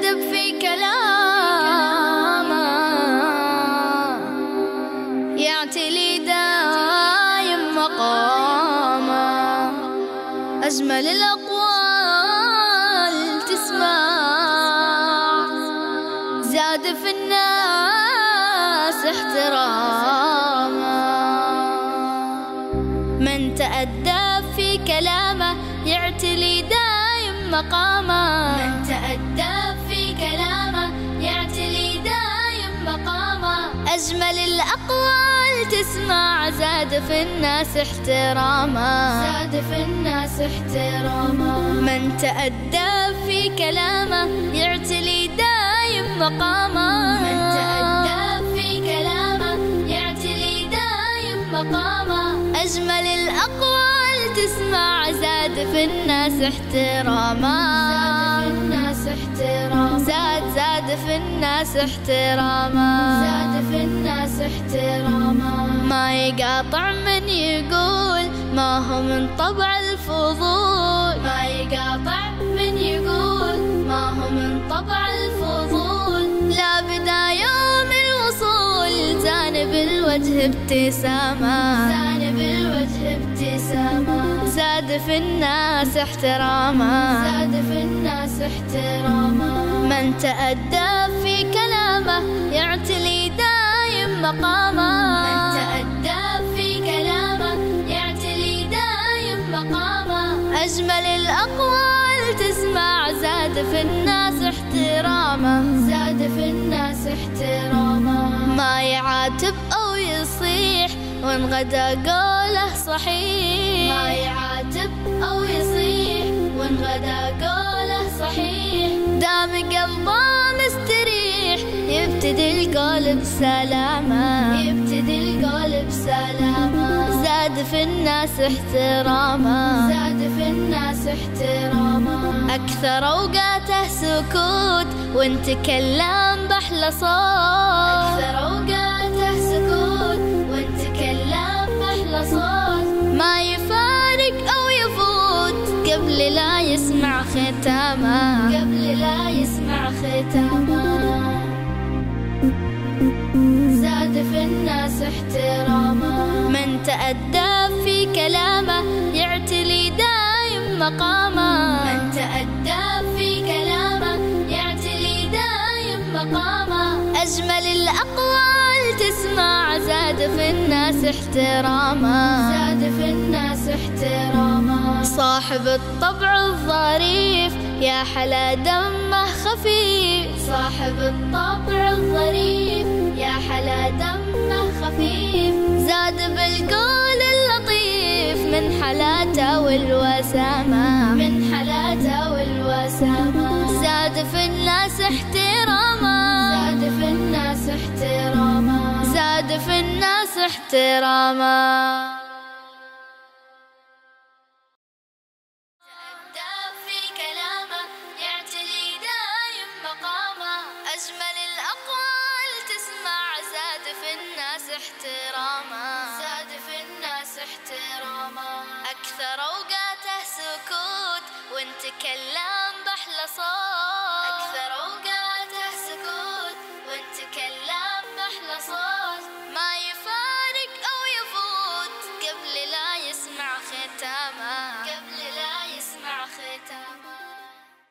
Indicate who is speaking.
Speaker 1: يعتب في كلامه يعتلي دايم مقامه. أجمل الأقوال تسمع زاد في الناس احترامه. من تأدب في كلامه يعتلي دايم مقامه. من تأدب في كلامه يعتلي دايم مقامه. أجمل الأقوال تسمع زاد في الناس احترامه. زاد في الناس احترامه. من تأدب في كلامه يعتلي دايم مقامه. من تأدب في كلامه يعتلي دايم مقامه. أجمل الأقوال تسمع زاد في الناس احترامه. زاد في الناس احترامه. زاد في الناس احترامه. زاد في الناس احترامه. ما يقاطع من يقول ما هو من طبع الفضول. ما يقاطع من يقول ما هو من طبع الفضول. لا بدا يوم الوصول زان بالوجه ابتسامة. زان بالوجه ابتسامة. زاد في الناس احترامه. زاد في الناس احترامه. من تأدب في كلامه يعتلي دايم مقامه. من تأدب في كلامه يعتلي دايم مقامه. أجمل الأقوال تسمع زاد في الناس احترامه. زاد في الناس احترامه. ما يعاتب أو يصيح وإن غدا قوله صحيح. ما يعاتب أو يصيح وإن غدا قوله صحيح. دام قلبه مستريح يبتدي القول بسلامة. يبتدي القول بسلامة. زاد في الناس احترامه. زاد في الناس احترامه. أكثر أوقاته سكوت وإن تكلم بأحلى صوت. أكثر أوقاته سكوت وإن تكلم بأحلى صوت. ما يفارق أو يفوت قبل لا يسمع ختامه. قبل لا يسمع ختامه. زاد في الناس احترامه. من تأدب في كلامه يعتلي دايم مقامه. من تأدب في كلامه يعتلي دايم مقامه. أجمل الأقوال تسمع زاد في الناس احترامه. زاد في الناس احترامه. صاحب الطبع الظريف يا حلا دمه خفيف. صاحب الطبع الظريف يا حلا دمه خفيف. زاد بالقول اللطيف من حلاته والوسامة. من حلاته والوسامة. زاد في الناس احترامه. زاد في الناس احترامه. زاد في الناس احترامه. أجمل الأقوال تسمع زاد في الناس احترامه. زاد في الناس احترامه. أكثر أوقاته سكوت وإن تكلم بأحلى صوت. أكثر أوقاته